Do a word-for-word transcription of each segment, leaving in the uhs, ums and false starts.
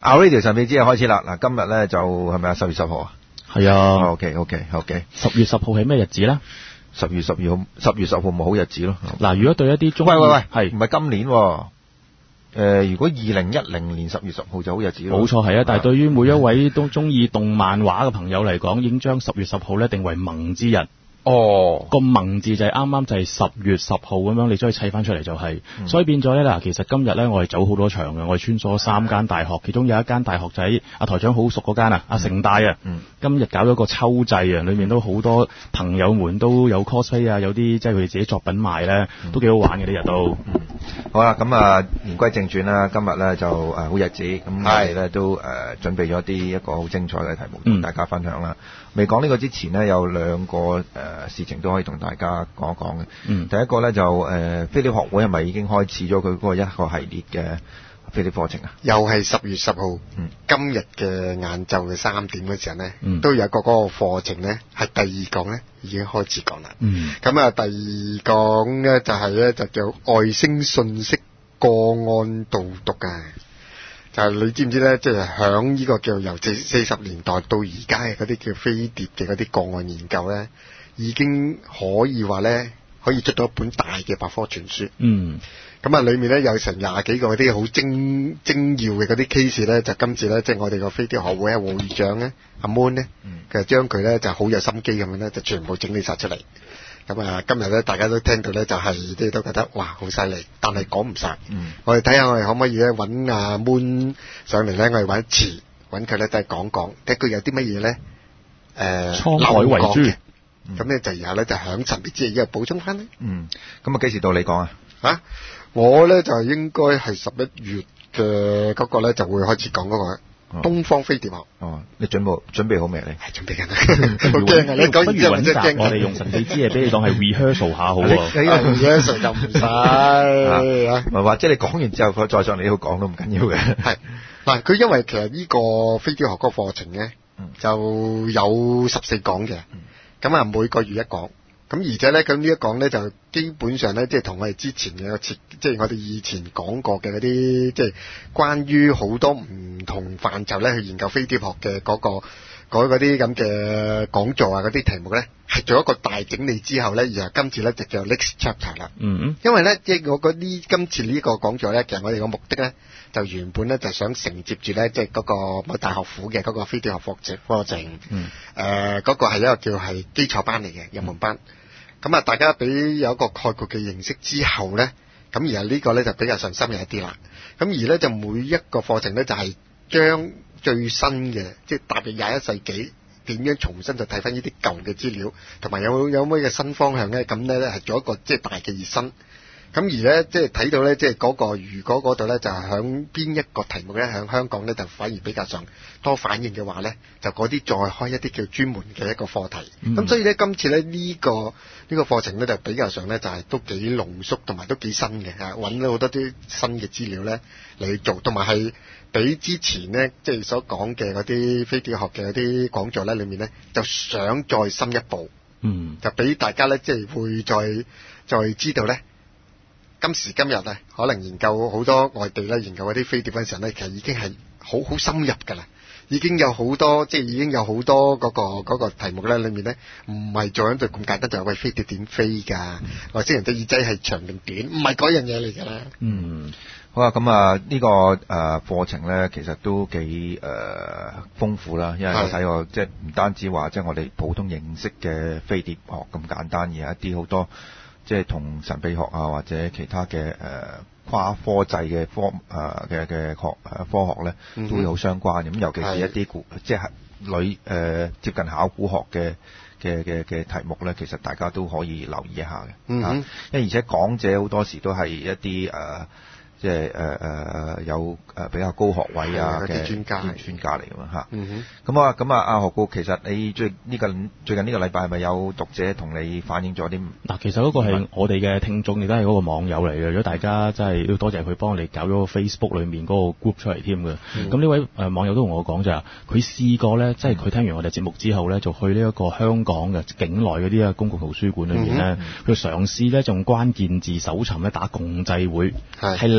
Our Radio 神秘之夜開始啦！嗱，今日咧就係咪啊？十月十號啊？ 係啊。 OK OK OK。 十月十號係咩日子咧？ 十月十二號，十月十號咪好日子咯。 嗱，如果對一啲中喂喂喂， 係唔係今年喎？誒、呃，如果二零一零年十月十號就好日子咯。 冇錯係啊，但係對於每一位都中意動漫畫嘅朋友嚟講，已經將十月十號咧定為萌之日。 哦， 個萌字就係啱啱就係十月十號咁樣，你將佢砌翻出嚟就係、是嗯，所以變咗咧嗱，其實今日咧我哋走好多場嘅，我哋穿梭三間大學，其中有一間大學就喺阿台長好熟嗰間啊，阿城大啊、嗯，今日搞咗個秋祭啊，裏面都好多朋友們都有 cosplay 啊，有啲即係佢哋自己作品賣咧，都幾好玩嘅呢日都。 嗯、好啦，咁啊言歸正傳啦，今日咧就誒好日子，咁我哋咧都誒、呃、準備咗啲一個好精彩嘅題目同大家分享啦。未講呢個之前呢，有兩個誒、呃、事情都可以同大家講一講嘅。嗯，第一個咧就誒、呃、飛碟學會係咪已經開始咗佢嗰個一個系列嘅飛碟課程啊？ 又係十月十號，嗯，今日嘅晏晝嘅三點嘅時候呢，嗯、都有一個嗰個課程呢，係第二講呢已經開始講啦。嗯，咁啊第二講呢，就係、是、呢，就叫外星信息個案導讀啊。就係你知唔知咧？即係響呢個叫由四四十年代到而家嘅嗰啲叫飛碟嘅嗰啲個案研究咧，已經可以話咧可以出到一本大嘅百科全書。嗯，咁啊，裡面咧有成廿幾個嗰啲好精精要嘅嗰啲 case 咧，就今次咧即係我哋個飛碟學會嘅會長咧阿 Moon 咧，佢就將佢咧就好有心機咁樣咧，就全部整理晒出嚟。咁啊，今日咧大家都聽到咧，就係即係都覺得哇好犀利，但係講唔晒。嗯，我哋睇下我哋可唔可以咧揾阿 Moon 上嚟咧，我哋揾詞揾佢咧都係講講，睇佢有啲乜嘢咧誒滄海遺珠嘅。 咁咧就然後咧就響神秘之夜而家補充翻咧。 嗯，咁啊幾時到你講啊？ 啊，我咧就應該係十一月嘅嗰個咧就會開始講嗰個。東方飛碟學哦，你準備準備好未？你係準備緊啦，好驚啊！你講完之後真係驚。 我哋用神秘之夜俾你當係 rehearsal 下好喎。 rehearsal 就唔使啊， 唔係話即係你講完之後佢再上嚟呢度講都唔緊要嘅。 係嗱，佢因為其實呢個飛碟學嗰個課程咧，就有十四講嘅，咁啊每個月一講。咁而且咧，咁呢一講咧就基本上咧，即係同我哋之前嘅設，即係我哋以前講過嘅嗰啲，即係關於好多唔同範疇咧去研究飛碟學嘅嗰個嗰嗰啲咁嘅講座啊，嗰啲題目咧，係做一個大整理之後咧，然後今次咧就叫 next chapter 啦。嗯，因為咧，即係我嗰啲今次呢個講座咧，其實我哋個目的咧，就原本咧就想承接住咧，即係嗰個某大學府嘅嗰個飛碟學課程課程。嗯。誒、呃，嗰、嗰個係一個叫係基礎班嚟嘅入門班。嗯。咁啊，大家俾有一個概括嘅認識之後咧，咁而係呢個咧就比較上深入一啲啦。咁而咧就每一個課程咧就係將最新嘅，即係踏入廿一世紀，點樣重新就睇翻呢啲舊嘅資料，同埋有有咩嘅新方向咧？咁咧係做一個即係大嘅熱身。咁而咧即係睇到咧，即係嗰個如果嗰度咧就係響邊一個題目咧，響香港咧就反而比較上多反應嘅話咧，就嗰啲再開一啲叫專門嘅一個課題。咁、嗯、所以咧今次咧呢、這個呢、這個課程咧就比較上咧就係、是、都幾濃縮，同埋都幾新嘅嚇，揾咗好多啲新嘅資料咧嚟去做，同埋係比之前咧即係所講嘅嗰啲飛碟學嘅嗰啲講座咧裏面咧，就想再深一步。嗯，就俾大家咧即係會再再知道咧。今時今日啊，可能研究好多外地咧，研究嗰啲飛碟嗰陣時候咧，其實已經係好好深入㗎啦。已經有好多，即係已經有好多嗰、嗰個嗰、嗰個題目咧，裏面咧唔係做緊就咁簡單，就係、是、喂飛碟點飛㗎，或者人哋耳仔係長定短，唔係嗰樣嘢嚟㗎啦。嗯， 好啊，咁啊呢個誒課程咧，其實都幾誒豐富啦，因為我睇過即係唔單止話即係我哋普通認識嘅飛碟學咁簡單，而係一啲好多。即係同神秘學啊，或者其他嘅誒、呃、跨科際嘅科誒嘅嘅學誒、呃、科學咧，都會好相關嘅。咁尤其是一啲古，即係女誒接近考古學嘅嘅嘅嘅題目咧，其實大家都可以留意一下嘅。嗯、啊，因為而且講者好多時都係一啲誒。呃即係誒誒有誒比較高學位啊嘅專家專家嚟㗎嘛嚇。嗯哼。咁啊咁啊，阿何故其實你最呢個最近呢個禮拜係咪有讀者同你反映咗啲？ 嗱，其實嗰個係我哋嘅聽眾，亦都係嗰個網友嚟嘅。如果大家真係要多謝佢幫我哋搞咗個 Facebook 裏面嗰個 group 出嚟添嘅。咁、嗯、呢位誒網友都同我講就係，佢試過咧，即係佢聽完我哋節目之後咧，就去呢一個香港嘅境內嗰啲啊公共圖書館裏面咧，佢、嗯、嘗試咧用關鍵字搜尋咧打共濟會，係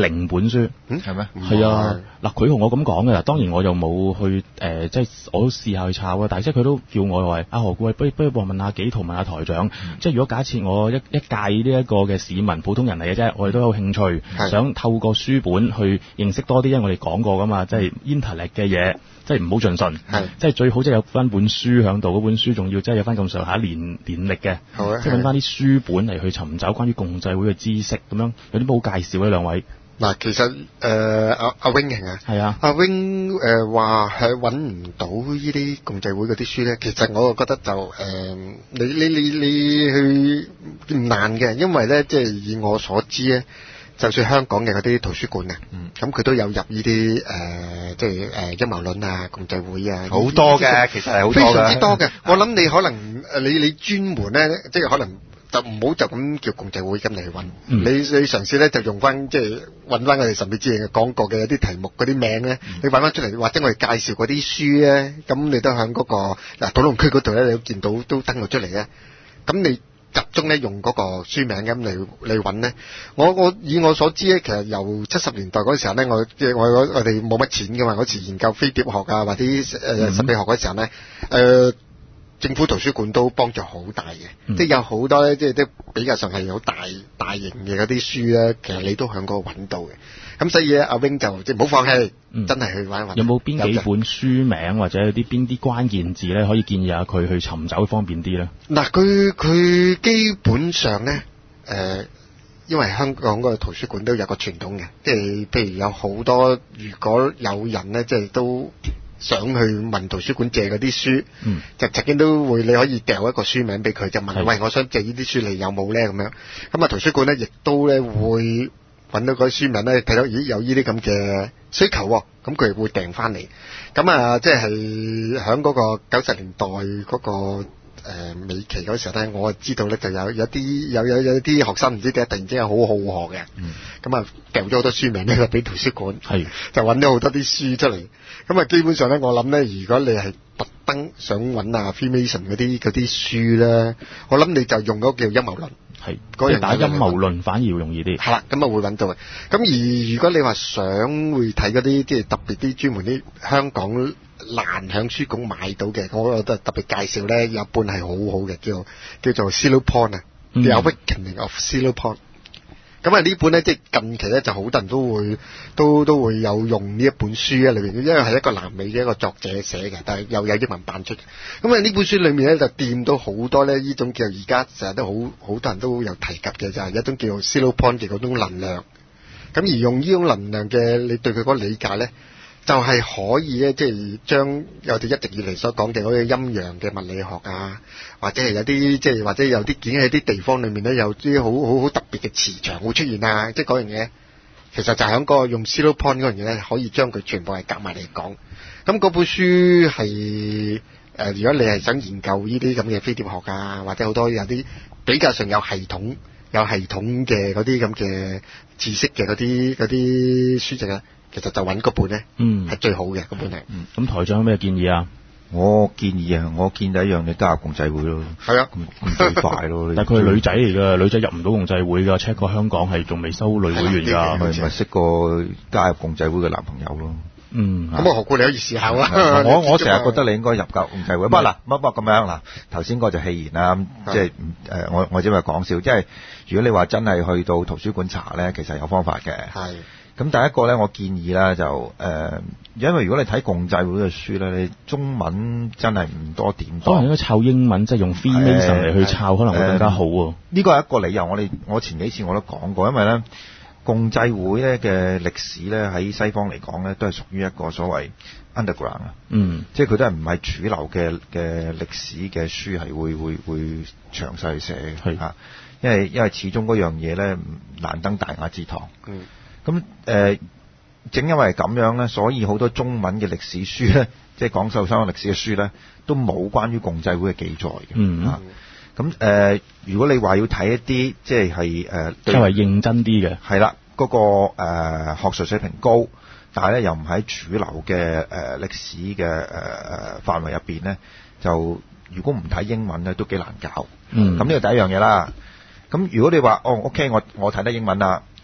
零本書。 嗯， 係咩？ 係啊，嗱佢同我咁講嘅啦，當然我又冇去誒、呃，即係我都試下去抄啊，但係即係佢都叫我話阿何故，不如不如問下紀陶，問下台長，嗯、即係如果假設我一一屆呢一個嘅市民普通人嚟嘅啫，我哋都有興趣，想透過書本去認識多啲，因為我哋講過噶嘛，即係 internet 嘅嘢。即係唔好盡信，即係最好即係有翻本書喺度，嗰本書仲要即係有翻咁上下年年歷嘅，即係揾翻啲書本嚟去尋找關於共濟會嘅知識咁樣，有啲冇介紹呢兩位？ 嗱，其實誒阿阿 wing 啊，係啊，阿 wing 誒話係揾唔到呢啲共濟會嗰啲書咧，其實我覺得就誒、呃、你你你你去唔難嘅，因為咧即係以我所知咧。就算香港嘅嗰啲圖書館啊，咁佢、嗯、都有入呢啲誒，即係誒陰謀論啊、共濟會啊， 好多嘅，其實係好多嘅， 非常之多嘅。我諗你可能誒，你你專門咧，即係可能就唔好就咁叫共濟會咁嚟去揾，嗯、你你嘗試咧就用翻即係揾翻我哋神秘之夜講過嘅一啲題目嗰啲名咧，嗯、你揾翻出嚟，或者我哋介紹嗰啲書咧，咁你都喺嗰、嗰個嗱討論區嗰度咧，你都見到都登咗出嚟咧，咁你。集中咧用嗰個書名咁嚟嚟揾咧，我我以我所知咧，其實由七十年代嗰時候咧，我即係我我我哋冇乜錢噶嘛，嗰時研究飛碟學啊或者誒神秘學嗰時候咧，誒、呃、政府圖書館都幫助好大嘅，嗯、即係有好多咧，即係都比較上係好大大型嘅嗰啲書咧，其實你都喺嗰度揾到嘅。咁所以咧，阿 wing 就即係唔好放棄，嗯、真係去揾一揾。有冇邊幾本書名或者有啲邊啲關鍵字咧，可以建議下佢去尋找方便啲咧？嗱，佢佢基本上咧，誒、呃，因為香港個圖書館都有個傳統嘅，即係譬如有好多，如果有人咧，即係都想去問圖書館借嗰啲書，嗯、就曾經都會你可以掉一個書名俾佢，就問，是喂，我想借呢啲書，你有冇咧？咁樣，咁啊，圖書館咧亦都咧會。揾到嗰啲書名咧，睇到咦有呢啲咁嘅需求喎，咁佢會訂翻嚟。咁啊，即係喺嗰個九十年代嗰、嗰個誒、呃、尾期嗰時候咧，我知道咧就有有啲有有有啲學生唔知點解突然之間好好學嘅，咁啊掉咗好多書名咧俾圖書館，係就揾咗好多啲書出嚟。咁啊，基本上咧，我諗咧，如果你係特登想揾啊 Freemason 嗰啲嗰啲書咧，我諗你就用嗰個叫陰謀論。係，嗰人打陰謀論反而會容易啲。係啦，咁啊會揾到嘅。咁而如果你話想會睇嗰啲即係特別啲專門啲香港難響書館買到嘅，我覺得特別介紹咧，有一本係好好嘅，叫叫做 Silverpoint 啊，《The Awakening of Silverpoint》。咁啊呢本咧，即係近期咧就好多人都會都都會有用呢一本書啊裏邊，因為係一個南美嘅一個作者寫嘅，但係又有英文版出嘅。咁啊呢本書裏面咧就掂到好多咧呢種叫而家成日都好好多人都有提及嘅，就係、是、一種叫做 Silverpoint 嘅嗰種能量。咁而用呢種能量嘅，你對佢嗰個理解咧，就係、是、可以咧，即係將我哋一直以嚟所講嘅嗰啲陰陽嘅物理學啊，或者係有啲即係或者有啲見喺啲地方裏面咧，有啲好好好特別嘅磁場會出現啊！即係嗰樣嘢，其實就係喺個用 Silverpoint 嗰樣嘢咧，可以將佢全部係夾埋嚟講。咁嗰本書係誒、呃，如果你係想研究呢啲咁嘅飛碟學啊，或者好多有啲比較上有系統、有系統嘅嗰啲咁嘅知識嘅嗰啲嗰啲書籍啊。其實就揾嗰本咧，嗯，係最好嘅嗰本嚟。嗯，咁台長有咩建議啊？我建議啊，我建議一樣，你加入共濟會咯。係啊，咁最快咯。但係佢係女仔嚟㗎，女仔入唔到共濟會㗎。check 過香港係仲未收女會員㗎，咪咪識個加入共濟會嘅男朋友咯。嗯，咁我何故你可以試下啊？我我成日覺得你應該入夠共濟會。不過嗱，不過咁樣嗱，頭先嗰就戲言啦，即係誒，我我只係講笑。即係如果你話真係去到圖書館查咧，其實有方法嘅。係。咁第一個咧，我建議啦就誒、呃，因為如果你睇共濟會嘅書咧，你中文真係唔多點多，可能應該抄英文，即係用 Freemason 嚟去抄，可能會更加好喎。呢個係一個理由，我哋我前幾次我都講過，因為咧共濟會咧嘅歷史咧喺西方嚟講咧，都係屬於一個所謂 underground 啊，嗯，即係佢都係唔係主流嘅嘅歷史嘅書係會會會詳細寫嘅嚇，因為因為始終嗰樣嘢咧難登大雅之堂，嗯。咁誒、呃，正因為咁樣咧，所以好多中文嘅歷史書咧，即係講受傷嘅歷史嘅書咧，都冇關於共濟會嘅記載嘅。嗯啊，咁誒、呃，如果你話要睇一啲即係係誒，較為認真啲嘅，係啦，嗰、那個誒、呃、學術水平高，但係咧又唔喺主流嘅誒歷史嘅誒誒範圍入邊咧，就如果唔睇英文咧，都幾難搞。嗯，咁呢個第一樣嘢啦。咁如果你話哦，OK，我我睇得英文啦。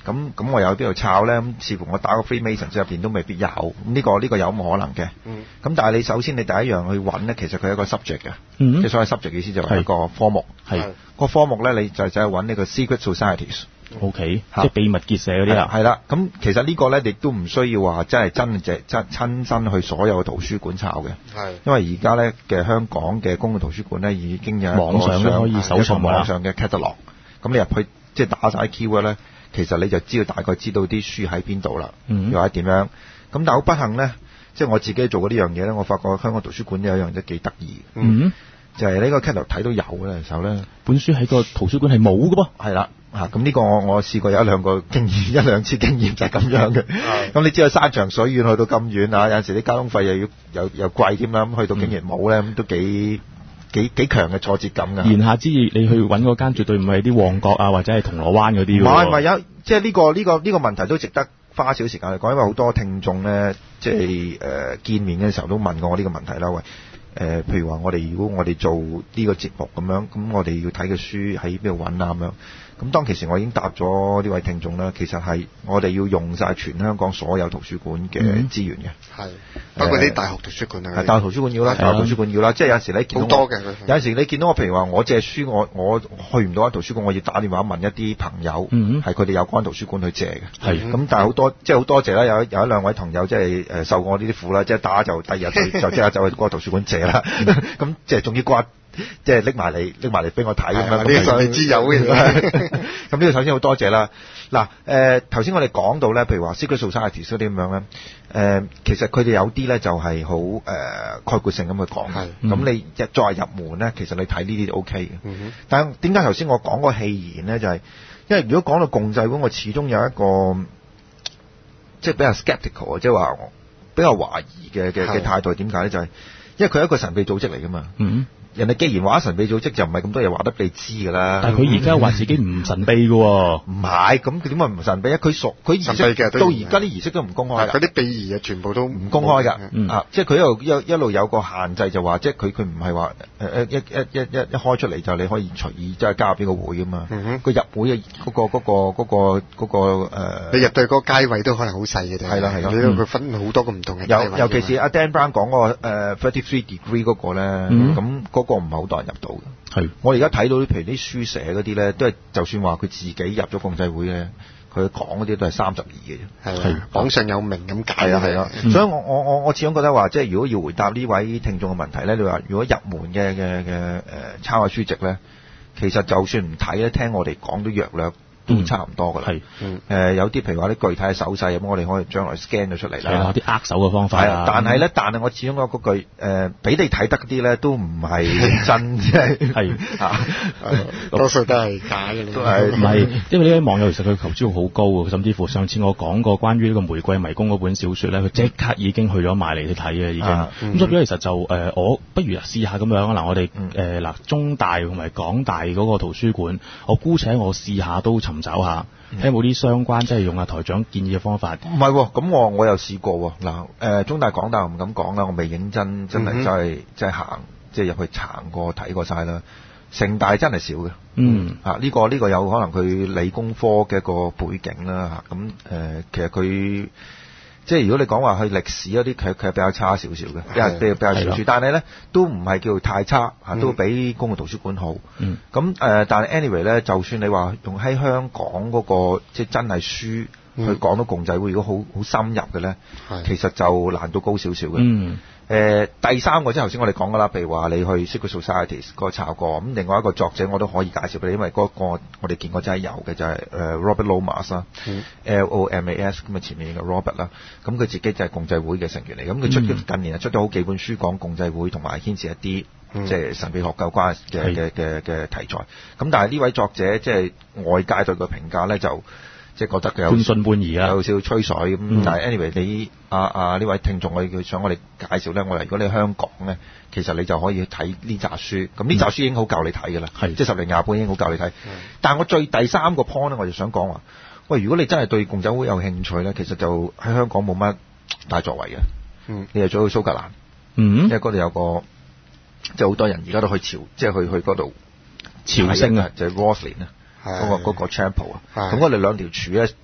咁咁我又喺邊度抄咧？咁似乎我打個 Freemasons 入邊都未必有。咁呢、呢個呢、呢個有咁可能嘅。 嗯。 咁但係你首先你第一樣去揾咧，其實佢係一個 subject 嘅。 嗯。 即係所謂 subject 嘅意思就係一個科目。 係。 個科目咧，你就就係揾呢個 secret societies。 O K，即係秘密結社嗰啲啊。 係啦。咁其實呢個咧，亦都唔需要話真係真係真親身去所有嘅圖書館抄嘅。 係。 因為而家咧嘅香港嘅公共圖書館咧已經有一個網上都可以搜尋網上嘅 catalog。咁你入去即係打晒 keyword 咧，其實你就知道大概知道啲書喺邊度啦， 嗯、 又或者點樣。咁但係好不幸咧，即係我自己做過呢樣嘢咧，我發覺香港圖書館有一樣嘢幾得意。 嗯。 就係呢個 catalog 睇到有嘅時候咧， 本書喺個圖書館係冇嘅噃。 係啦，嚇咁呢個我我試過有一兩個經驗，一兩次經驗就係咁樣嘅。咁你知道山長水遠去到咁遠啊，有陣時啲交通費又要又又貴添啦，咁去到竟然冇咧，咁、嗯、都幾幾幾強嘅挫折感㗎。 言下之意，你去揾嗰間絕對唔係啲旺角啊，或者係銅鑼灣嗰啲。唔係唔係有，即係呢個呢、呢個呢、呢個問題都值得花少時間去講，因為好多聽眾咧，即係誒、呃、見面嘅時候都問過我呢個問題啦，喂。誒、呃，譬如話我哋如果我哋做呢個節目咁樣，咁我哋要睇嘅書喺邊度揾啊咁樣。咁當其時我已經答咗呢位聽眾啦，其實係我哋要用晒全香港所有圖書館嘅資源嘅，係、嗯、 包括啲大學圖書館啊， 係大學圖書館要啦，大學圖書館要啦，即係有陣時你見到好多嘅，有陣時你見到我譬如話我借書，我我去唔到間圖書館，我要打電話問一啲朋友，係佢哋有間圖書館去借嘅，係咁、嗯，但係好多即係好多謝啦，有有一兩位朋友即係誒受過我呢啲苦啦，即係打就第二日就就即刻走去嗰個圖書館借啦，咁即係仲要刮。即係拎埋嚟，拎埋嚟俾我睇咁樣。呢個上你知有嘅。咁呢個首先好多謝啦。嗱，誒頭先我哋講到咧，譬如話 secret societies 嗰啲咁樣咧，誒、呃、其實佢哋有啲咧就係好誒概括性咁去講。係。咁、嗯、你一再入門咧，其實你睇呢啲就 O K 嘅。嗯、但係點解頭先我講個戲言咧，就係、是、因為如果講到共濟會，我始終有一個即係比較 skeptical，即係話比較懷疑嘅嘅嘅態度。點解咧？就係、是、因為佢係一個神秘組織嚟㗎嘛。嗯。人哋既然話神秘組織，就唔係咁多嘢話得俾你知㗎啦。但係佢而家話自己唔神秘㗎喎。唔係，咁佢點解唔神秘啊？佢熟，佢儀式到而家啲儀式都唔公開。嗰啲秘儀啊，全部都唔公開㗎、嗯。啊，即係佢一路一一路有個限制，就話即係佢佢唔係話誒一一一一一開出嚟就你可以隨意即係加入邊個會㗎嘛。佢、嗯、入會嘅嗰、嗰個嗰、嗰個嗰、嗰個嗰、嗰個呃、你入到嗰個階位都可能好細嘅啫。係啦係啦，你佢分好多個唔同嘅。尤尤其是阿 Dan Brown 講嗰個誒 thirty-three degree 嗰個咧，咁、嗯、嗰。嗰個唔係好多人入到嘅，係我而家睇到啲譬如啲書寫嗰啲咧，都係就算話佢自己入咗共濟會咧，佢講嗰啲都係三十二嘅啫，係榜上有名咁解啊，係啊、嗯，所以我我我我始終覺得話，即係如果要回答呢位聽眾嘅問題咧，你話如果入門嘅嘅嘅誒抄下書籍咧，其實就算唔睇咧，聽我哋講都約略。都差唔多㗎啦，係，誒、嗯呃、有啲譬如話啲具體嘅手勢咁，我哋可以將來 scan 咗出嚟啦，係啊，啲握手嘅方法啊，但係咧，但係我始終嗰嗰句誒，俾、呃、你睇得啲咧，都唔係真，即係係嚇，多數都係假嘅，都係唔係？因為呢位網友其實佢求知欲好高喎，甚至乎上次我講過關於呢個玫瑰迷宮嗰本小説咧，佢即刻已經去咗買嚟去睇嘅已經，咁、啊嗯、所以其實就誒、呃，我不如試下咁樣嗱，我哋誒嗱中大同埋港大嗰個圖書館，我姑且我試下都尋找下，睇有冇啲相關，即係用阿台長建議嘅方法。唔係喎，咁我我又試過喎。嗱，誒中大港大我唔敢講啦，我未認真真係真係真係行，即係入去行過睇過晒啦。城大真係少嘅。嗯。啊，呢個呢個有可能佢理工科嘅一個背景啦嚇。咁誒，其實佢。即係如果你講話去歷史嗰啲，佢佢係比較差少少嘅，比較比較比較少少，但係咧都唔係叫太差嚇、嗯，都比公共圖書館好。咁、嗯、誒、呃，但係 anyway 咧，就算你話用喺香港嗰、那個即係真係書去講到共濟會，如果好好深入嘅咧，其實就難度高少少嘅。嗯誒、呃、第三個即係頭先我哋講㗎啦，譬如話你去 Secret Societies 嗰個查過，咁另外一個作者我都可以介紹俾你，因為嗰個我哋見過真係有嘅就係、是、誒、呃、Robert Lomas 啦、嗯、L O M A S 咁啊前面嘅 Robert 啦，咁佢自己就係共濟會嘅成員嚟，咁佢出咗、嗯、近年出咗好幾本書講共濟會同埋牽涉一啲、嗯、即係神秘學有關嘅嘅嘅嘅題材，咁但係呢位作者即係外界對佢評價咧就。即係覺得佢有半信半疑啦，有少少吹水咁、嗯。但係 anyway，你啊啊呢位聽眾，我佢想我哋介紹咧，我哋如果你香港咧，其實你就可以睇呢紮書。咁呢紮書已經好夠你睇㗎啦，即係十零廿本已經好夠你睇。但係我最第三個 point 咧，我就想講話，喂，如果你真係對共濟會有興趣咧，其實就喺香港冇乜大作為嘅。嗯，你就最好去蘇格蘭。嗯，因為嗰度有個即係好多人而家都去朝，即係去去嗰度朝聖啊，就係 Rosslyn 啊。嗰、那個嗰、那個 chapel 啊，咁我哋兩條柱咧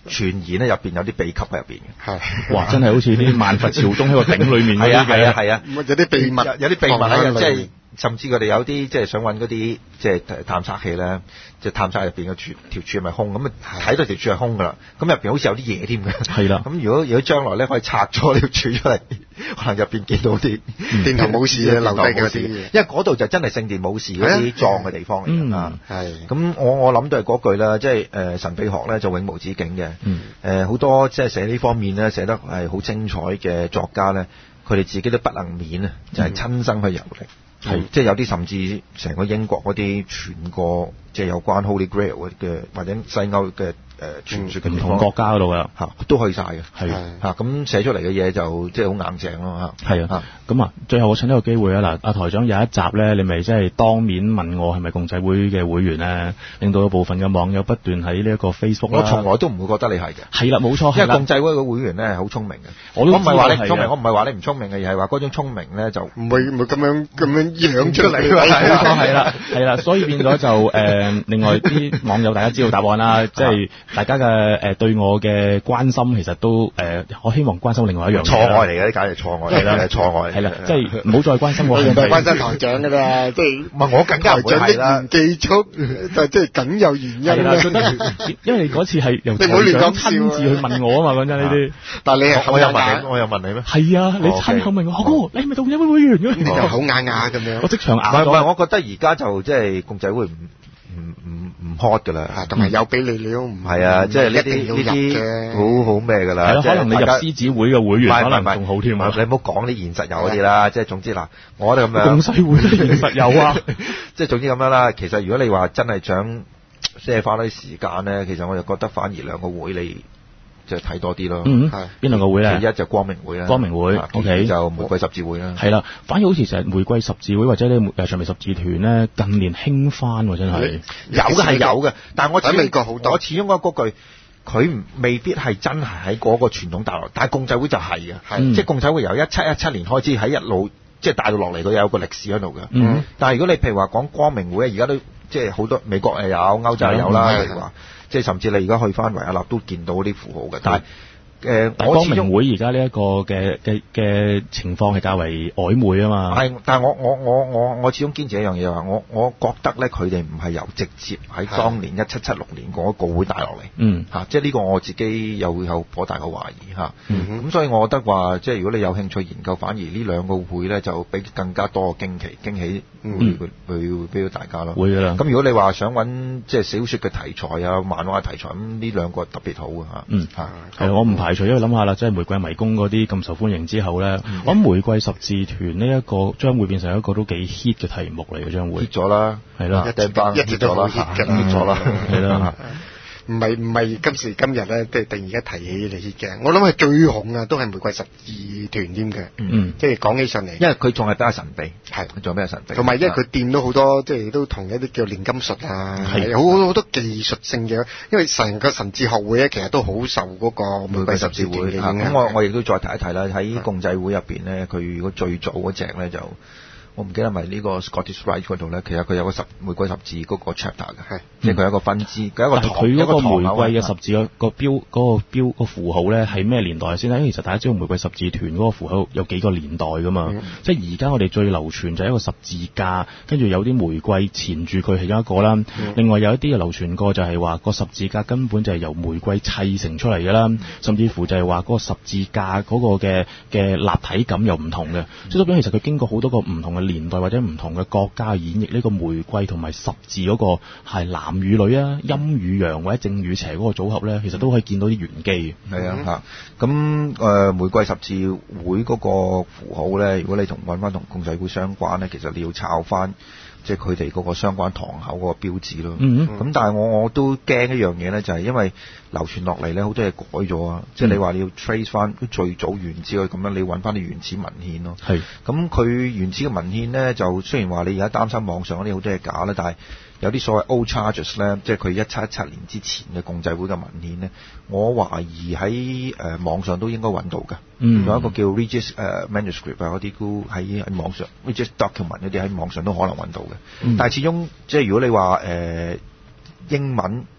傳言咧入邊有啲秘笈喺入邊嘅。 係， 哇！真係好似啲萬佛朝宗喺個頂裏面嗰啲嘅。 係啊係啊， 有啲秘密， 有啲秘密喺度，即係。甚至佢哋有啲即係想揾嗰啲即係探測器咧，即係探測入邊嘅條柱係咪空咁啊？睇到條柱係空噶啦，咁入邊好似有啲嘢添嘅。係啦，咁如果如果將來咧可以拆咗條柱出嚟，可能入邊見到啲電頭武士啊留低嗰啲， 因為嗰度就真係聖殿武士嗰啲葬嘅地方嚟㗎啊。 係。 咁我我諗都係嗰句啦，即係誒神秘學咧就永無止境嘅。誒好多即係寫呢方面咧寫得係好精彩嘅作家咧，佢哋自己都不能免啊，就係親身去遊歷。係，即係有啲甚至成個英國嗰啲全個即係有關 Holy Grail 嘅或者西歐嘅誒傳説嘅唔同國家嗰度㗎嚇，都去晒嘅。係嚇， 咁寫出嚟嘅嘢就即係好硬淨咯嚇。係啊，咁啊，最後我趁呢個機會啊，嗱，阿台長有一集咧，你咪即係當面問我係咪共濟會嘅會員咧，令到有部分嘅網友不斷喺呢一個 Facebook 我從來都唔會覺得你係嘅。 係啦，冇錯， 因為共濟會嘅會員咧係好聰明嘅。我唔係話你唔聰明，我唔係話你唔聰明嘅，而係話嗰種聰明咧就唔會唔會咁樣咁樣養出嚟。 冇錯，係啦，係啦，所以變咗就誒、呃，另外啲網友大家知道答案啦，即係大家嘅誒對我嘅關心，其實都誒、呃，我希望關心另外一樣錯愛嚟嘅，呢簡直係錯愛，係啦，係錯愛， 係啦，即係唔好再關心我， 唔係關心台長㗎啦，即係唔係我更加唔會係啦， 記足就即係梗有原因啦， 因為嗰次係由台長親自去問我啊嘛，講真呢啲， 但係你係我有問你，我有問你咩？ 係啊，你親口問我，哥，你係咪共濟會會員㗎？ 你就好啞啞咁樣， 我即場啞。 唔係，我覺得而家就即係共濟會唔唔唔唔 hot 㗎啦， 同埋有俾你你都唔係啊，即係呢啲呢啲好好咩㗎啦， 係咯，可能你入獅子會嘅會員可能仲好添啊， 你唔好講啲現實有嗰啲啦，即係總之嗱，我哋咁樣共濟會現實有啊， 即係總之咁樣啦。其實如果你話真係想即係花啲時間咧，其實我就覺得反而兩個會你就睇多啲咯。 嗯，係邊兩個會咧？ 第一就光明會啦，光明會 ，OK， 就玫瑰十字會啦。 係啦，反而好似成日玫瑰十字會或者呢誒長尾十字團咧，近年興翻喎，真係有嘅係有嘅，但係我喺美國好多， 我始終嗰句，佢未必係真係喺嗰個傳統大陸，但係共濟會就係嘅，係即係共濟會由一七一七年開始喺一路即係帶到落嚟，佢有個歷史喺度嘅。嗯，但係如果你譬如話講光明會，而家都即係好多美國誒有，歐洲有啦，譬如話。即係甚至你而家去翻維也納都見到啲符號嘅，但係誒， 呃、光明會而家呢一個嘅嘅嘅情況係較為曖昧啊嘛。 係，但係我我我我我始終堅持一樣嘢話，我我覺得咧佢哋唔係由直接喺當年一七七六年嗰個會帶落嚟。嗯。嚇、啊，即係呢個我自己又會有頗大嘅懷疑嚇。咁、啊嗯、所以我覺得話，即係如果你有興趣研究，反而呢兩個會咧就俾更加多嘅驚奇驚喜會會會俾到大家咯。 會㗎啦。 咁如果你話想揾即係小説嘅題材啊、漫畫嘅題材，咁呢兩個特別好嘅嚇。嗯。嚇、啊。 係，我唔排除，因為諗下啦，即係玫瑰迷宮嗰啲咁受歡迎之後咧，嗯、我諗玫瑰十字團呢一個將會變成一個都幾 hit 嘅題目嚟嘅，將會 hit 咗啦， 係啦， 一直一直都好 hit 嘅 ，hit 咗啦， 係啦。 唔係唔係今時今日咧，即係突然間提起嚟 hit 嘅。我諗係最紅啊，都係玫瑰十字團添嘅。嗯，即係講起上嚟， 因為佢仲係比較神秘， 係仲比較神秘。 同埋因為佢掂到好多，即係都同一啲叫煉金術啊，係好好好多技術性嘅。因為成個神智學會咧，其實都好受嗰個玫瑰十字會嘅影響。 咁我我亦都再提一提啦，喺共濟會入邊咧，佢如果最早嗰隻咧就。我唔記得係咪呢個 Scottish Rite 嗰度咧，其實佢有個十玫瑰十字嗰個 chapter 嘅，係即係佢有一個分支，佢、嗯、一個佢嗰個玫瑰嘅十字個個標嗰、嗰個標、嗰個符號咧係咩年代先咧？因為其實大家知道玫瑰十字團嗰個符號有幾個年代噶嘛，嗯、即係而家我哋最流傳就係一個十字架，跟住有啲玫瑰纏住佢係一個啦。嗯、另外有一啲嘅流傳過就係話個十字架根本就係由玫瑰砌成出嚟嘅啦，嗯、甚至乎就係話嗰個十字架嗰個嘅嘅立體感又唔同嘅。即係代表其實佢經過好多個唔同嘅年代或者唔同嘅國家演繹呢個玫瑰同埋十字嗰個係男與女啊、陰與陽或者正與邪嗰個組合咧，其實都可以見到啲玄機。 係啊嚇，咁誒玫瑰十字會嗰個符號咧，如果你同揾翻同共濟會相關咧，其實你要抄翻即係佢哋嗰個相關堂口嗰個標誌咯。咁、嗯嗯、但係我我都驚一樣嘢咧，就係、是、因為流傳落嚟咧好多嘢改咗啊！嗯、即係你話你要 trace 翻最早原始嘅咁樣，你揾翻啲原始文獻咯。係。咁佢原始嘅文獻咧，就雖然話你而家擔心網上嗰啲好多嘢假啦，但係有啲所謂 old charges 咧，即係佢一七一七年之前嘅共濟會嘅文獻咧，我懷疑喺誒、呃、網上都應該揾到嘅。嗯。有一個叫 Regis 誒、uh, manuscript 啊，嗰啲都喺喺網上 Regis document 嗰啲喺網上都可能揾到嘅。嗯、但係始終即係如果你話誒、呃、英文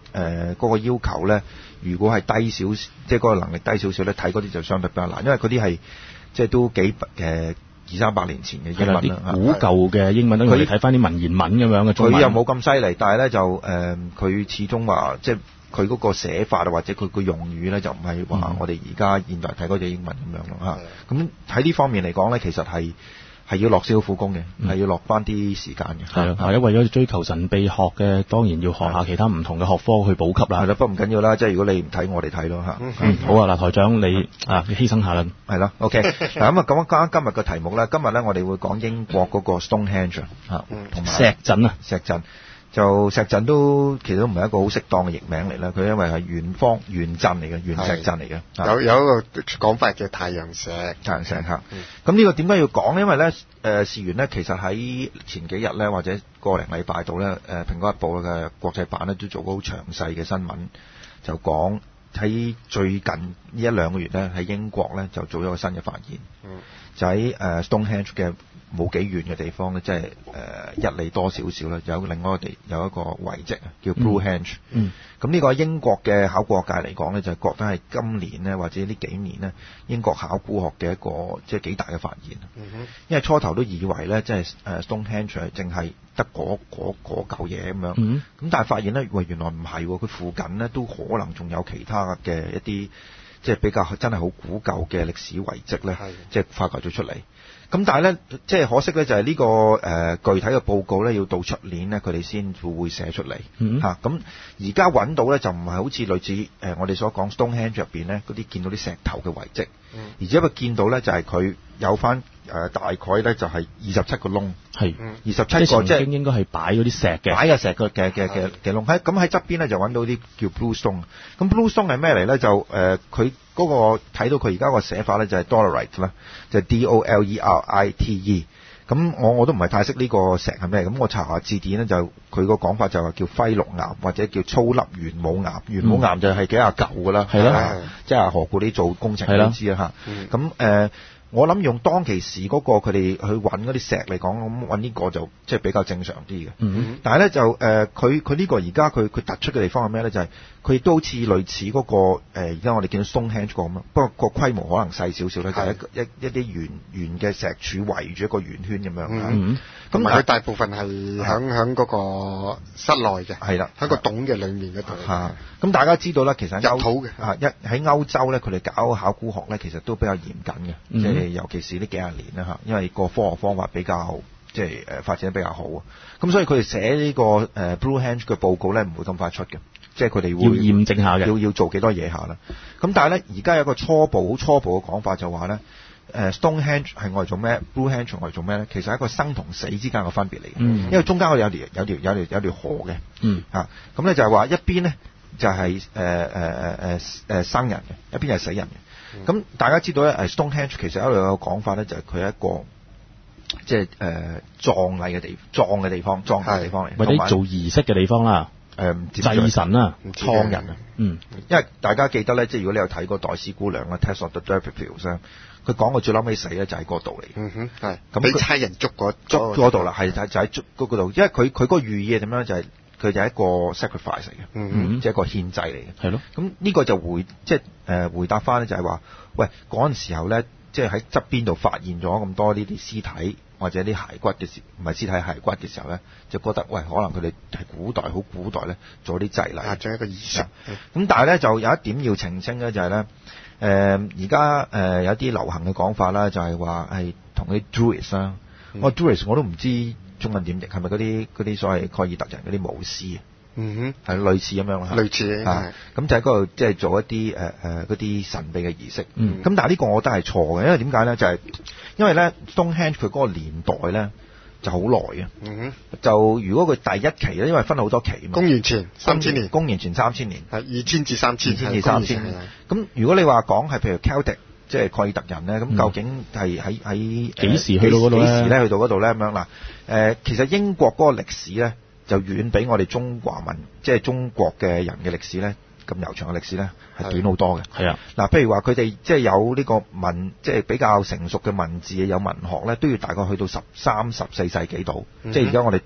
誒嗰個要求咧，如果係低少，即係嗰個能力低少少咧，睇嗰啲就相對比較難，因為嗰啲係即係都幾誒二三百年前嘅英文啦， 啲古舊嘅英文，佢睇翻啲文言文咁樣嘅中文， 佢又冇咁犀利，但係咧就誒佢、呃、始終話即係佢嗰個寫法啊，或者佢個用語咧就唔係話我哋而家現代睇嗰隻英文咁樣咯嚇。咁喺呢方面嚟講咧，其實係。係要落少少苦功嘅，係、嗯、要落翻啲時間嘅。 係啊，因為為咗追求神秘學嘅，當然要學下其他唔同嘅學科去補給啦。 係啦，不過唔緊要啦，即係如果你唔睇，我哋睇咯嚇。 嗯，好啊，嗱，台長你啊，你犧牲下啦。 係咯 ，OK。嗱咁啊，講翻今日嘅題目咧，今日咧我哋會講英國嗰個 Stonehenge 嚇，同埋石陣啊， 石陣。就石陣都其實都唔係一個好適當嘅譯名嚟啦，佢因為係圓方圓陣嚟嘅，圓石陣嚟嘅。 有有一個講法叫太陽石。 太陽石嚇。咁、嗯、呢個點解要講呢？因為咧，誒、呃、事緣咧，其實喺前幾日咧，或者個零禮拜度咧，誒、呃《蘋果日報》嘅國際版咧都做過好詳細嘅新聞，就講喺最近呢一兩個月咧，喺英國咧就做咗個新嘅發現，嗯、就喺誒、呃、Stonehenge 嘅冇幾遠嘅地方咧，即係誒、呃、一里多少少啦，有另外一個地有一個遺跡啊，叫 Bluehenge。嗯。咁呢個英國嘅考古學界嚟講咧，就覺得係今年咧或者呢幾年咧，英國考古學嘅一個即係幾大嘅發現。嗯哼。因為初頭都以為咧，即係誒 Stonehenge 係淨係得嗰嗰嗰嚿嘢咁樣。嗯。咁但係發現咧，喂原來唔係喎，佢附近咧都可能仲有其他嘅一啲即係比較真係好古舊嘅歷史遺跡咧，即係發掘咗出嚟。咁但係咧，即係可惜咧，就係呢個誒具體嘅報告咧，要到出年咧，佢哋先會寫出嚟嚇。咁而家揾到咧，就唔係好似類似誒我哋所講 Stonehenge 入邊咧嗰啲見到啲石頭嘅遺跡，嗯、而且佢見到咧就係佢有翻誒大概咧就係二十七個窿，係二十七個即係應該係擺嗰啲石嘅， 擺嘅石嘅嘅嘅嘅嘅窿喺咁喺側邊咧就揾到啲叫 Bluestone。咁 Bluestone 係咩嚟咧？就誒佢嗰個睇到佢而家個寫法咧就係 Dolerite 啦，就係 D O L E R I T E。咁我我都唔係太識呢個石係咩，咁我查下字典咧就佢個講法就係叫輝綠岩或者叫粗粒玄武岩，玄武岩就係幾廿嚿噶啦，係啦，即係何故啲做工程都知啦嚇。咁誒。我諗用當其時嗰個佢哋去揾嗰啲石嚟講，咁揾呢個就即係比較正常啲嘅。嗯、但係咧就誒，佢佢呢個而家佢佢突出嘅地方係咩咧？就係佢亦都好似類似嗰、那個誒，而、呃、家我哋見到 Stonehenge 個咁樣，不過個規模可能細少少咧，就係、是、一一一啲圓圓嘅石柱圍住一個圓圈咁樣。嗯咁佢大部分係響響嗰個室內嘅，係啦，喺個洞嘅裡面嗰度。 嚇！咁大家知道啦，其實入土嘅啊，一喺歐洲咧，佢哋搞考古學咧，其實都比較嚴謹嘅，即係、嗯、尤其是呢幾廿年啦嚇，因為個科學方法比較即係誒發展得比較好啊。咁所以佢哋寫呢個誒 Bluehenge 嘅報告咧，唔會咁快出嘅，即係佢哋會要驗證下嘅， 要要做幾多嘢下啦。咁但係咧，而家有一個初步好初步嘅講法就話咧。誒 Stonehenge 係我哋做咩 ？Bluehenge 我哋做咩咧？其實係一個生同死之間嘅分別嚟嘅，嗯、因為中間我哋有條有條有條有條河嘅，嗯啊，咁咧就係話一邊咧就係誒誒誒誒誒生人嘅，一邊係死人嘅。咁、嗯、大家知道咧，誒 Stonehenge 其實一路有個講法咧，就係佢係一個即係誒葬禮嘅地葬嘅地方，葬嘅地方嚟， 或者做儀式嘅地方啦。誒唔祭神啊， 劏人啊，嗯，因為大家記得咧，即係如果你有睇過《代斯姑娘》啦，《Tales of the D'Urbervilles》咧，佢講過最嬲尾死咧就喺嗰度嚟，嗯哼，係咁俾差人捉嗰捉嗰度啦，係就就喺捉嗰度，因為佢佢嗰個寓意係點樣？就係佢就係一個 sacrifice 嚟嘅，嗯哼，即係一個獻祭嚟嘅，係咯。咁呢個就回即係誒回答翻咧，就係話，喂嗰陣時候咧，即係喺側邊度發現咗咁多呢啲屍體。或者啲骸骨嘅時，唔係屍體骸骨嘅時候咧，就覺得喂，可能佢哋係古代好古代咧做啲祭禮，啊，做一個儀式。咁、嗯、但係咧就有一點要澄清咧，就係、是、咧，誒而家誒有啲流行嘅講法啦，就係話係同啲 Druids 啦，我 Druids 我都唔知中文點譯，係咪嗰啲嗰啲所謂蓋爾特人嗰啲巫師？嗯哼，係類似咁樣啦，類似啊，咁就喺嗰度即係做一啲誒誒嗰啲神秘嘅儀式。嗯，咁但係呢個我覺得係錯嘅，因為點解咧？就係、是、因為咧 Stonehenge 佢嗰個年代咧就好耐嘅。嗯哼，就如果佢第一期咧，因為分好多期嘛， 公元前三千年， 公元前三千年， 係二千至三千，二千至三千。 咁如果你話講係譬如 Celtic 即係蓋爾特人咧，咁、嗯、究竟係喺喺幾時去到嗰度咧？幾時咧去到嗰度咧？咁樣嗱，誒其實英國嗰個歷史咧。就遠比我哋中華民，即係中國嘅人嘅歷史咧，咁悠長嘅歷史咧，係短好多嘅。係啊，嗱，譬如話佢哋即係有呢個文，即係比較成熟嘅文字，有文學咧，都要大概去到十三、十四世紀度。嗯、哼即係而家我哋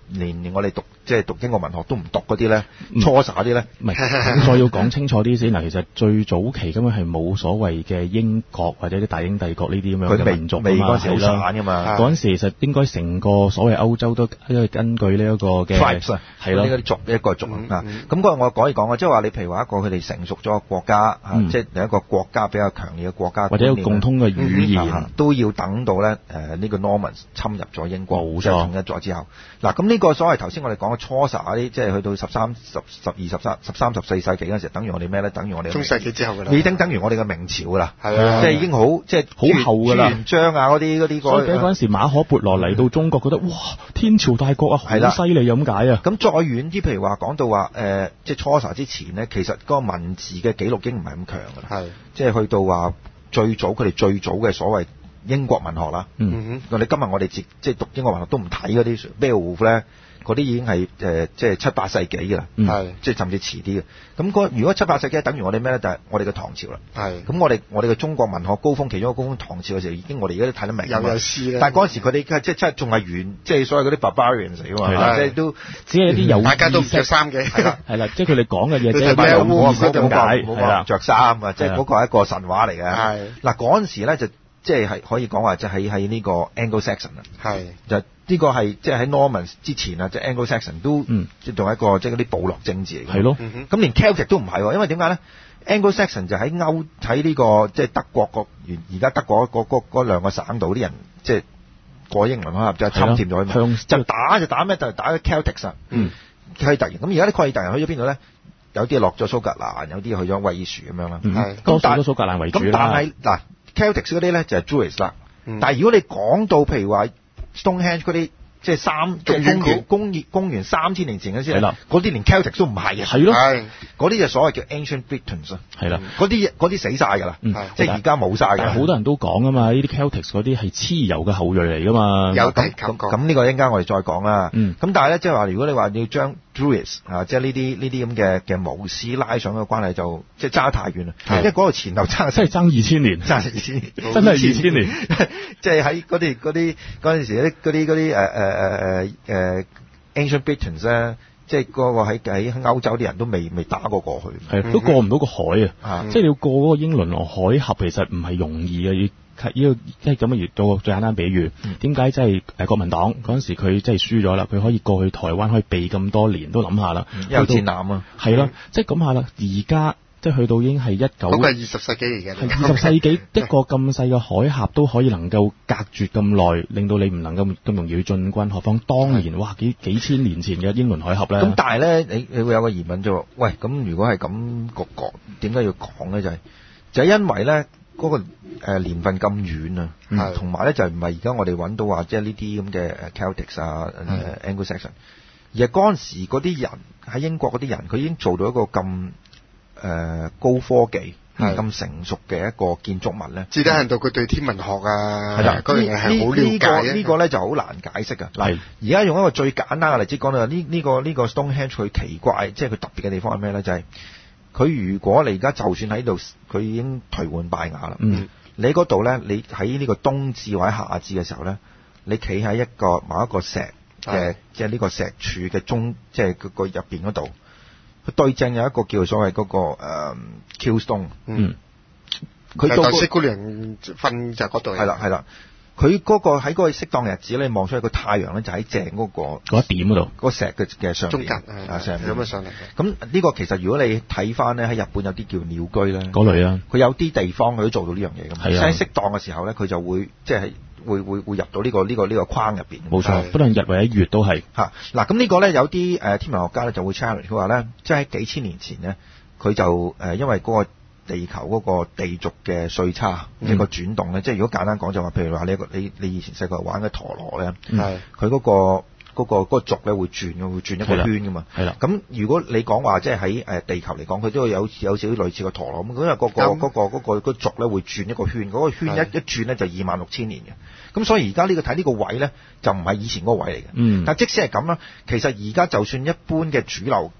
連連我哋讀即係讀英國文學都唔讀嗰啲咧，初耍啲咧， 唔係，再要講清楚啲先嗱。其實最早期根本係冇所謂嘅英國或者啲大英帝國呢啲咁樣嘅民族㗎嘛， 嗰陣時好散㗎嘛。 嗰陣時其實應該成個所謂歐洲都因為根據呢一個嘅 tribes 啊， 係咯， 呢啲族一個族啊。咁嗰日我講一講啊，即係話你譬如話一個佢哋成熟咗嘅國家，即係一個國家比較強烈嘅國家， 或者有共通嘅語言， 都要等到咧誒呢個 Normans 侵入咗英國， 冇錯， 即係統一咗之後。嗱，咁呢個所謂頭先我哋講嘅初沙啲，即係去到十三、十、十二、十三、十三、十四世紀嗰陣時，等於我哋咩咧？等於我哋中世紀之後㗎啦， 已經等於我哋嘅明朝㗎啦， 係啊， 即係已經好即係好厚㗎啦， 朱元璋啊嗰啲嗰啲。 所以嗰陣時馬可孛羅嚟到中國，覺得哇天朝大國啊，好犀利咁解啊！ 咁再遠啲，譬如話講到話誒，即係初沙之前咧，其實嗰個文字嘅記錄已經唔係咁強㗎啦，係即係去到話最早佢哋最早嘅所謂英國文學啦。嗯，我哋今日我哋即係讀英國文學都唔睇嗰啲 Beowulf 咧。嗰啲已經係誒、呃、即係七八世紀㗎啦，係、嗯、即係甚至遲啲嘅。咁嗰如果七八世紀等於我哋咩咧？就係、是、我哋嘅唐朝啦。係咁，我哋我哋嘅中國文學高峰，其中一個高峰唐朝嘅時候，已經我哋而家都睇得明。有有詩啦。但係嗰陣時佢哋即係即係仲係原，即係所謂嗰啲 barbarians 嚟㗎嘛，即係都只係一啲有大家都唔着衫嘅，係啦係啦，即係佢哋講嘅嘢即係冇冇冇咁解，冇話唔着衫啊，即係嗰個係一個神話嚟嘅。係嗱嗰陣時咧就即係係可以講話就喺喺呢個 Anglo-Saxon 啊，係就。呢個係即係喺 Normans 之前啊，即係 Anglo-Saxon 都即係仲係一個即係嗰啲部落政治嚟嘅。係咯，咁連 Celtic 都唔係喎，因為點解咧 ？Anglo-Saxon 就喺歐喺呢個即係德國個而而家德國嗰嗰嗰兩個省度啲人即係過英倫海峽就侵佔咗佢，就打就打咩？就打 Celtics 啊，嗯，凱爾特人。咁而家啲凱爾特人去咗邊度咧？有啲落咗蘇格蘭，有啲去咗威爾士咁樣啦。係， 多數都蘇格蘭為主啦。 咁但係嗱 Celtics 嗰啲咧就係 Druids 啦。但係如果你講到譬如話，Stonehenge 嗰啲即係三即係公元公元公元三千年前嗰啲，嗰啲連 Celtic 都唔係嘅，係咯，嗰啲就所謂叫 Ancient Britons 啊，係啦，嗰啲嗰啲死晒㗎啦，即係而家冇晒㗎。 好多人都講啊嘛，呢啲 Celtics 嗰啲係蚩尤嘅後裔嚟㗎嘛， 有咁咁呢個一陣間我哋再講啦。咁但係咧，即係話如果你話要將 Druids 啊，即係呢啲呢啲咁嘅嘅巫師拉上嘅關係就即係爭太遠啦，因為嗰度前後爭真係爭二千年，爭二千年，真係二千年， 即係喺嗰啲嗰啲嗰陣時嗰啲嗰啲誒誒誒誒誒 Ancient Britons 咧，即係嗰個喺喺歐洲啲人都未未打過過去， 係都過唔到個海啊！即係你要過嗰個英倫河海峽，其實唔係容易嘅。呢個即係咁嘅，做個最簡單比喻，點解即係誒國民黨嗰陣時佢即係輸咗啦，佢可以過去台灣可以避咁多年，都諗下啦， 有戰艦啊， 係咯，即係咁下啦。而家即係去到已經係一九， 嗰個係二十世紀嚟嘅， 係二十世紀一個咁細嘅海峽都可以能夠隔絕咁耐，令到你唔能夠咁容易去進軍，何況當年哇幾幾千年前嘅英倫海峽咧？ 咁但係咧，你你會有個疑問就話，喂，咁如果係咁個講，點解要講咧？就係、是、就係、是、因為咧。嗰、那個誒、呃、年份咁遠啊，同埋咧就唔係而家我哋揾到話即係呢啲咁嘅誒 Celtics 啊、誒 Anglo-Saxon，而係嗰陣時嗰啲人喺英國嗰啲人，佢已經做到一個咁誒、呃、高科技、咁成熟嘅一個建築物咧。至得人到佢對天文學啊，係啦，嗰樣嘢係好了解嘅。呢個呢個咧就好難解釋㗎。嗱，而家用一個最簡單嘅例子講到呢呢個呢、這個 Stonehenge 佢奇怪，即係佢特別嘅地方係咩咧？就係、是。佢如果你而家就算喺度，佢已經頹垣敗瓦啦。嗯，你嗰度咧，你喺呢個冬至或者夏至嘅時候咧，你企喺一個某一個石嘅，即係呢個石柱嘅中，即係嗰個入邊嗰度，佢對正有一個叫所謂嗰、那個誒、呃、Kew Stone。嗯，佢到個姑娘瞓就嗰度。 係啦，係啦。佢嗰個喺嗰個適當嘅日子咧，望出去個太陽咧就喺正嗰個嗰一點嗰度， 嗰石嘅嘅上邊中間啊上邊咁樣上嚟。 咁呢個其實如果你睇翻咧，喺日本有啲叫鳥居咧， 嗰類啊， 佢有啲地方佢都做到呢樣嘢咁。喺適當嘅時候咧，佢就會即係會會會入到呢個呢個呢個框入邊。 冇錯，不論日或者月都係嚇。嗱咁呢個咧有啲誒天文學家咧就會 challenge 佢話咧，即係喺幾千年前咧，佢就誒因為嗰個地球嗰個地軸嘅歲差一個轉動咧，即係如果簡單講就話，譬如話你一個你你以前細個玩嘅陀螺咧，係佢嗰個嗰個嗰個軸咧會轉嘅，會轉一個圈噶嘛。係啦。咁如果你講話即係喺誒地球嚟講，佢都有有少少類似個陀螺咁，因為嗰個嗰個嗰個嗰軸咧會轉一個圈，嗰個圈一一轉咧就二萬六千年嘅。咁所以而家呢個睇呢個位咧就唔係以前嗰個位嚟嘅。嗯。但即使係咁啦，其實而家就算一般嘅主流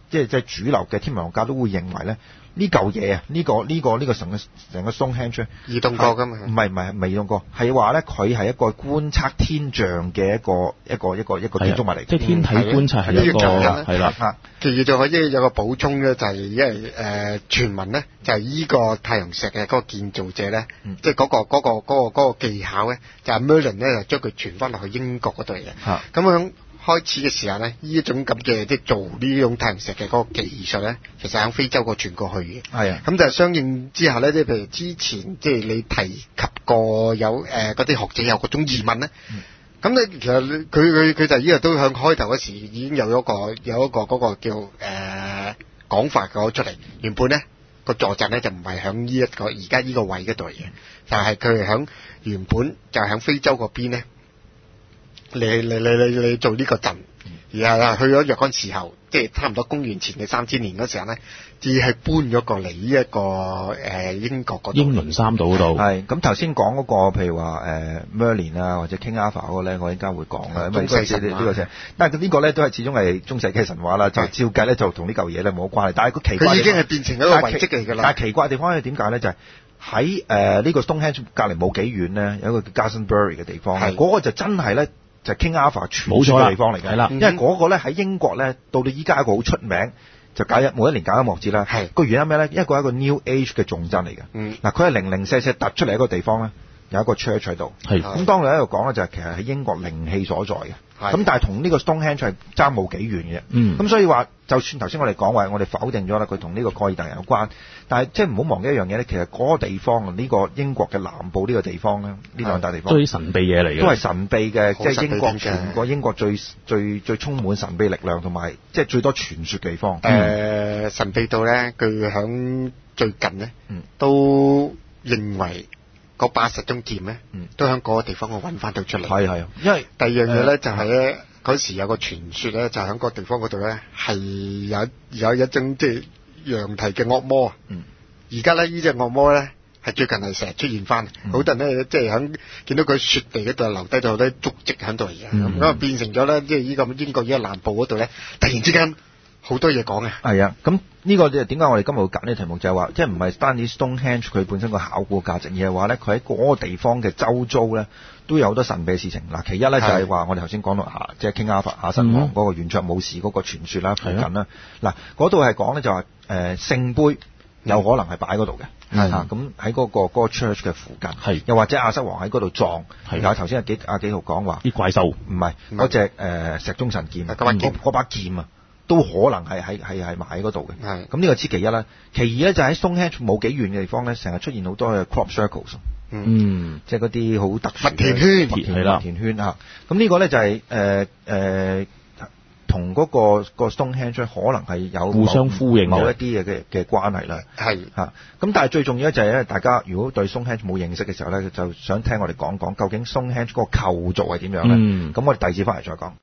即係即係主流嘅天文學家都會認為咧。呢嚿嘢啊，呢、這個呢、這個呢、這個成個成個 Stonehenge 移動過㗎嘛？ 唔係唔係未移動過，係話咧佢係一個觀測天象嘅一個一個一個一個建築物嚟， 即係天體觀察係一個係啦。啊， 其實仲可以有個補充咧，就係、是、因為誒、呃、傳聞咧，就係、是、依個太陽石嘅嗰個建造者咧，嗯、即係嗰、那個嗰、那個嗰、那個那個、技巧咧，就係、是、Merlin 咧就將佢傳翻落去英國嗰度嘅。嚇，咁樣。開始嘅時候咧，呢一種咁嘅即係做呢種太陽石嘅嗰個技術咧，其實喺非洲個傳過去嘅。係啊，咁就相應之下咧，即係譬如之前即係你提及過有誒嗰啲學者有嗰種疑問咧，咁咧、嗯、其實佢佢佢就依個都向開頭嗰時已經有一個有一個嗰個叫誒、呃、講法講出嚟。原本咧個坐鎮咧就唔係響呢一個而家呢個位嗰度嘅，就係佢係響原本就係響非洲嗰邊咧。你你你你你做呢個陣，而係去咗若干時候，即係差唔多公元前嘅三千年嗰時候咧，至係搬咗過嚟呢一個誒、呃、英國嗰度。 英倫三島嗰度。係咁頭先講嗰個，譬如話誒 Merlin 啊，或者 King Arthur 嗰個咧，我依家會講嘅，因為中世神話呢個啫。但係呢個咧都係始終係中世紀神話啦，就照計咧就同呢嚿嘢咧冇關係。但係佢奇怪， 佢已經係變成一個遺跡嚟㗎啦。 但係奇怪嘅地方係點解咧？就係、是。喺誒呢個 Stonehenge 隔離冇幾遠咧，有一個叫 Glastonbury 嘅地方，嗰、那個就真係咧。就係 King Arthur 傳説嘅地方嚟嘅，係啦，因為嗰個咧喺英國咧，到到依家一個好出名，就搞一每一年搞音樂節啦。係個原因咩咧？因為佢係一個 New Age 嘅重鎮嚟嘅。嗯，嗱，佢係零零舍舍突出嚟一個地方咧，有一個 church 喺度。係咁，當你喺度講咧，就係其實喺英國靈氣所在嘅。咁但係同呢個 Stonehenge 係爭冇幾遠嘅。嗯，咁所以話，就算頭先我哋講話，我哋否定咗啦，佢同呢個蓋爾特人有關。但係即係唔好忘記一樣嘢咧，其實嗰個地方啊，呢、這個英國嘅南部呢個地方咧，呢兩笪地方都係神秘嘢嚟嘅，都係神秘嘅，即係英國全個英國最最最充滿神秘力量同埋即係最多傳說嘅地方。誒、 嗯呃，神秘到咧，佢響最近咧，嗯、都認為嗰八十宗劍咧，嗯、都響嗰個地方我揾翻到出嚟。係係，因為第二樣嘢咧、呃、就係咧，嗰時有個傳說咧，就響嗰個地方嗰度咧係有有一種即係。羊蹄嘅惡魔啊！而家咧呢隻惡魔咧係最近係成日出現翻，好多人咧即係喺見到佢雪地嗰度留低咗好多足跡喺度而家，咁啊、嗯、變成咗咧即係呢個英國依個南部嗰度咧，突然之間好多嘢講嘅。係啊，咁呢個就點解我哋今日會揀呢個題目就係話，即係唔係單止 Stonehenge 佢本身個考古價值，而係話咧佢喺嗰個地方嘅周遭咧都有好多神秘嘅事情。嗱，其一咧就係話我哋頭先講到下，即係 King Arthur 夏神王嗰個圓桌武士嗰個傳說啦，附近啦。嗱，嗰度係講咧就話。誒聖、呃、杯有可能係擺嗰度嘅，嚇咁喺嗰個嗰、嗰個 church 嘅附近，係又或者亞瑟王喺嗰度撞，係有頭先阿幾阿幾號講話啲怪獸， 唔係嗰隻誒石中神劍，嗰把劍嗰把劍啊，都可能係喺係係埋喺嗰度嘅，係咁呢個之其一啦。其二咧就喺 Stonehenge 冇幾遠嘅地方咧，成日出現好多嘅 crop circles，嗯，嗯即係嗰啲好特殊嘅麥田圈， 係啦，麥田圈啊，咁呢個咧就係誒誒。呃呃同嗰、那個、那個 Stonehenge 可能係有互相呼應某一啲嘅嘅嘅關係啦。係嚇，咁但係最重要咧就係咧，大家如果對 Stonehenge 冇認識嘅時候咧，就想聽我哋講講究竟 Stonehenge 嗰個構造係點樣咧。咁、嗯、我哋第二次翻嚟再講。